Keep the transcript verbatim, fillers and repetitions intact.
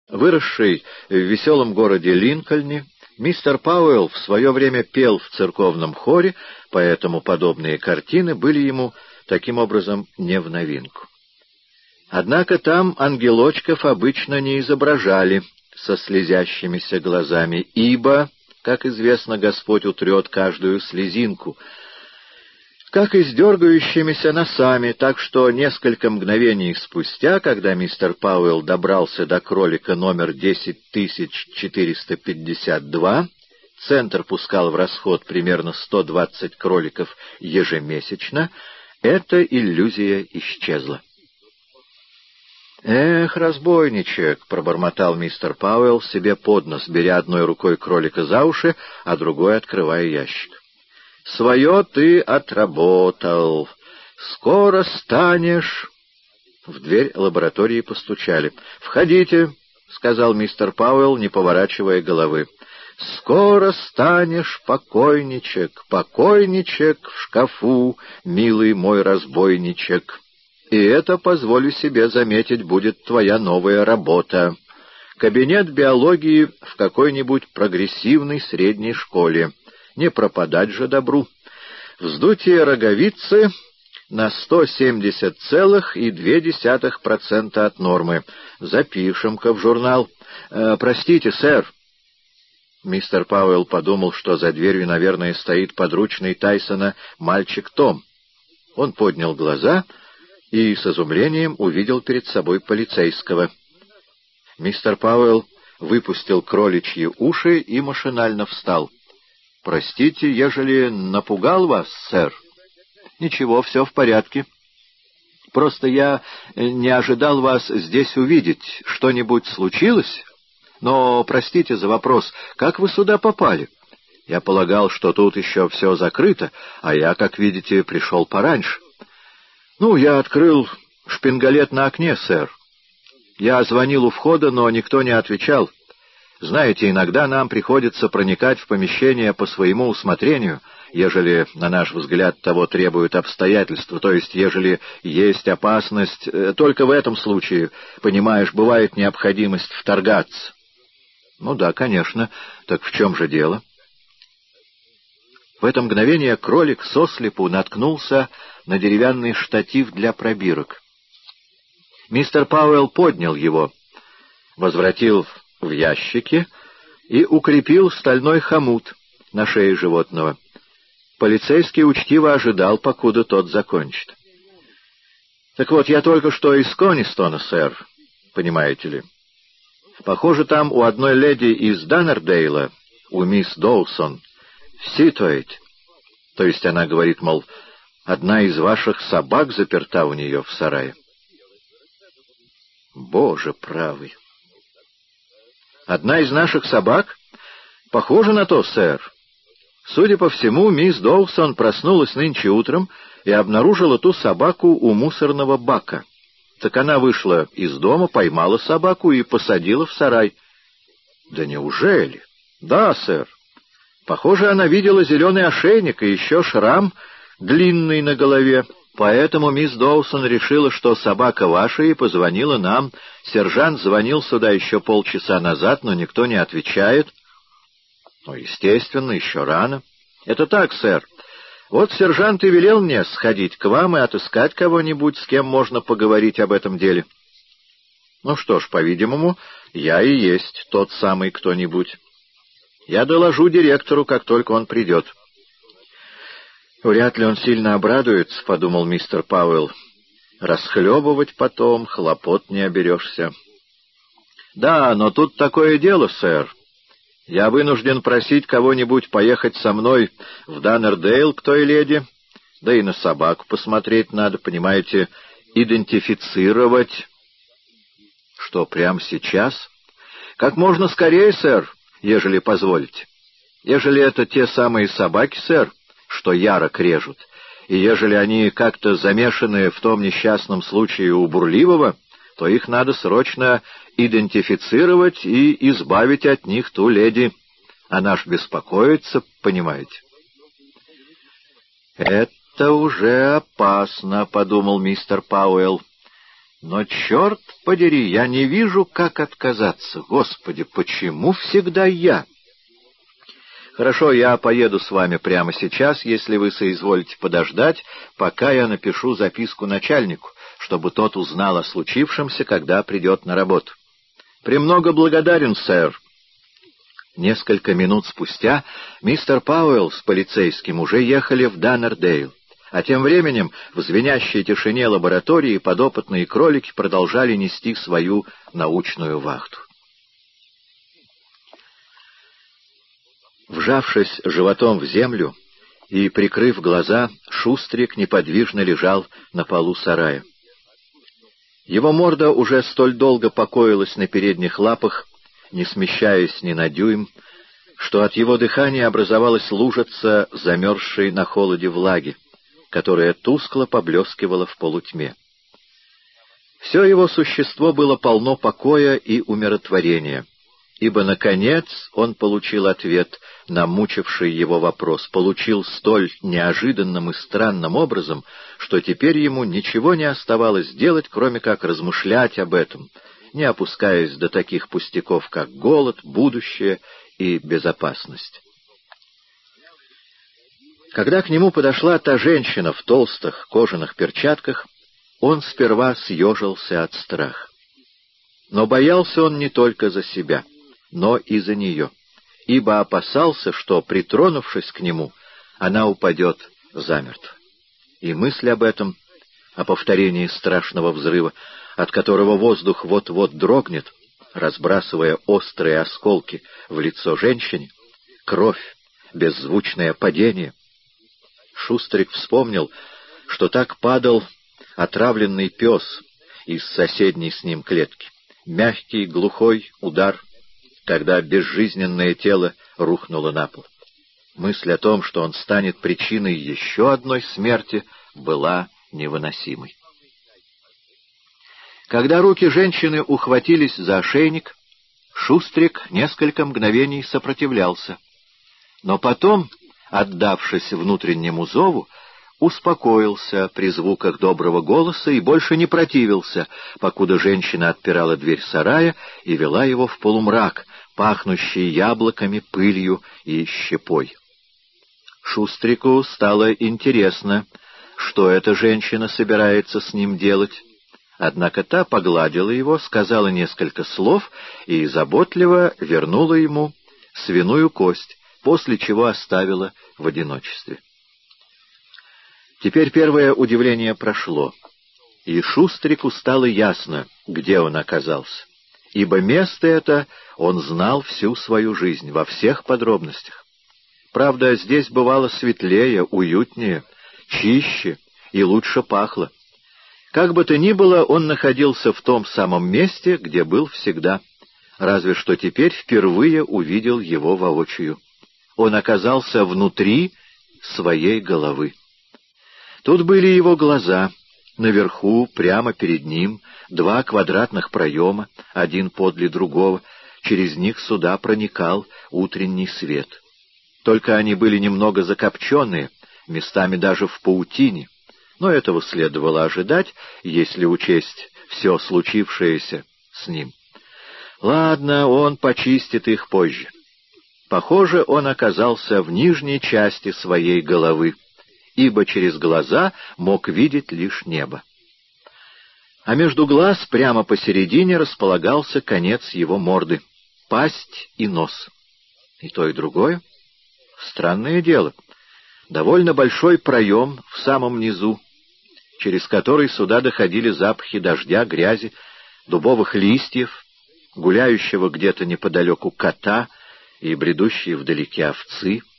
Выросший в веселом городе Линкольне, мистер Пауэлл в свое время пел в церковном хоре, поэтому подобные картины были ему таким образом не в новинку. Однако там ангелочков обычно не изображали со слезящимися глазами, ибо, как известно, Господь утрет каждую слезинку, как и с дергающимися носами, так что несколько мгновений спустя, когда мистер Пауэлл добрался до кролика номер десять тысяч четыреста пятьдесят два, центр пускал в расход примерно сто двадцать кроликов ежемесячно, эта иллюзия исчезла. «Эх, разбойничек!» — пробормотал мистер Пауэлл себе под нос, беря одной рукой кролика за уши, а другой открывая ящик. «Свое ты отработал. Скоро станешь...» В дверь лаборатории постучали. «Входите», — сказал мистер Пауэлл, не поворачивая головы. «Скоро станешь покойничек, покойничек в шкафу, милый мой разбойничек. И это, позволю себе заметить, будет твоя новая работа. Кабинет биологии в какой-нибудь прогрессивной средней школе. Не пропадать же добру. Вздутие роговицы на сто семьдесят целых две десятых процента от нормы. Запишем-ка в журнал. Э, простите, сэр». Мистер Пауэлл подумал, что за дверью, наверное, стоит подручный Тайсона мальчик Том. Он поднял глаза и с изумлением увидел перед собой полицейского. Мистер Пауэлл выпустил кроличьи уши и машинально встал. «Простите, ежели напугал вас, сэр?» «Ничего, все в порядке. Просто я не ожидал вас здесь увидеть. Что-нибудь случилось? Но, простите за вопрос, как вы сюда попали? Я полагал, что тут еще все закрыто, а я, как видите, пришел пораньше». «Ну, я открыл шпингалет на окне, сэр. Я звонил у входа, но никто не отвечал. Знаете, иногда нам приходится проникать в помещение по своему усмотрению, ежели, на наш взгляд, того требуют обстоятельства, то есть, ежели есть опасность. Только в этом случае, понимаешь, бывает необходимость вторгаться». «Ну да, конечно. Так в чем же дело?» В это мгновение кролик сослепу наткнулся на деревянный штатив для пробирок. Мистер Пауэлл поднял его, возвратил в ящики и укрепил стальной хомут на шее животного. Полицейский учтиво ожидал, покуда тот закончит. «Так вот, я только что из Конистона, сэр, понимаете ли. Похоже, там у одной леди из Даннердейла, у мисс Доусон, в Ситуэйт. То есть она говорит, мол, одна из ваших собак заперта у нее в сарае». «Боже правый! Одна из наших собак? Похоже на то, сэр. Судя по всему, мисс Доусон проснулась нынче утром и обнаружила ту собаку у мусорного бака. Так она вышла из дома, поймала собаку и посадила в сарай». «Да неужели?» «Да, сэр. Похоже, она видела зеленый ошейник и еще шрам длинный на голове. Поэтому мисс Доусон решила, что собака ваша, и позвонила нам. Сержант звонил сюда еще полчаса назад, но никто не отвечает». «Ну, естественно, еще рано». «Это так, сэр. Вот сержант и велел мне сходить к вам и отыскать кого-нибудь, с кем можно поговорить об этом деле». «Ну что ж, по-видимому, я и есть тот самый кто-нибудь. Я доложу директору, как только он придет». «Вряд ли он сильно обрадуется», — подумал мистер Пауэлл. «Расхлебывать потом, хлопот не оберешься». «Да, но тут такое дело, сэр. Я вынужден просить кого-нибудь поехать со мной в Даннердейл к той леди. Да и на собаку посмотреть надо, понимаете, идентифицировать». «Что, прямо сейчас?» «Как можно скорее, сэр, ежели позволите. Ежели это те самые собаки, сэр, что ярок режут, и ежели они как-то замешаны в том несчастном случае у Бурливого, то их надо срочно идентифицировать и избавить от них ту леди. Она ж беспокоится, понимаете». «Это уже опасно», — подумал мистер Пауэлл. Но, черт подери, я не вижу, как отказаться. Господи, почему всегда я? Хорошо, я поеду с вами прямо сейчас, если вы соизволите подождать, пока я напишу записку начальнику, чтобы тот узнал о случившемся, когда придет на работу. Премного благодарен, сэр. Несколько минут спустя мистер Пауэлл с полицейским уже ехали в Даннердейл. А тем временем в звенящей тишине лаборатории подопытные кролики продолжали нести свою научную вахту. Вжавшись животом в землю и прикрыв глаза, Шустрик неподвижно лежал на полу сарая. Его морда уже столь долго покоилась на передних лапах, не смещаясь ни на дюйм, что от его дыхания образовалась лужица, замерзшей на холоде влаги, которая тускло поблескивала в полутьме. Все его существо было полно покоя и умиротворения, ибо, наконец, он получил ответ на мучивший его вопрос, получил столь неожиданным и странным образом, что теперь ему ничего не оставалось делать, кроме как размышлять об этом, не опускаясь до таких пустяков, как голод, будущее и безопасность. Когда к нему подошла та женщина в толстых кожаных перчатках, он сперва съежился от страха. Но боялся он не только за себя, но и за нее, ибо опасался, что, притронувшись к нему, она упадет замертво. И мысль об этом, о повторении страшного взрыва, от которого воздух вот-вот дрогнет, разбрасывая острые осколки в лицо женщине, кровь, беззвучное падение. Шустрик вспомнил, что так падал отравленный пес из соседней с ним клетки. Мягкий, глухой удар, когда безжизненное тело рухнуло на пол. Мысль о том, что он станет причиной еще одной смерти, была невыносимой. Когда руки женщины ухватились за ошейник, Шустрик несколько мгновений сопротивлялся. Но потом, отдавшись внутреннему зову, успокоился при звуках доброго голоса и больше не противился, покуда женщина отпирала дверь сарая и вела его в полумрак, пахнущий яблоками, пылью и щепой. Шустрику стало интересно, что эта женщина собирается с ним делать. Однако та погладила его, сказала несколько слов и заботливо вернула ему свиную кость, после чего оставила в одиночестве. Теперь первое удивление прошло, и Шустрику стало ясно, где он оказался, ибо место это он знал всю свою жизнь, во всех подробностях. Правда, здесь бывало светлее, уютнее, чище и лучше пахло. Как бы то ни было, он находился в том самом месте, где был всегда, разве что теперь впервые увидел его воочию. Он оказался внутри своей головы. Тут были его глаза, наверху, прямо перед ним, два квадратных проема, один подле другого, через них сюда проникал утренний свет. Только они были немного закопченные, местами даже в паутине, но этого следовало ожидать, если учесть все случившееся с ним. Ладно, он почистит их позже. Похоже, он оказался в нижней части своей головы, ибо через глаза мог видеть лишь небо. А между глаз прямо посередине располагался конец его морды, пасть и нос. И то, и другое. Странное дело. Довольно большой проем в самом низу, через который сюда доходили запахи дождя, грязи, дубовых листьев, гуляющего где-то неподалеку кота и бредущей вдалеке овцы.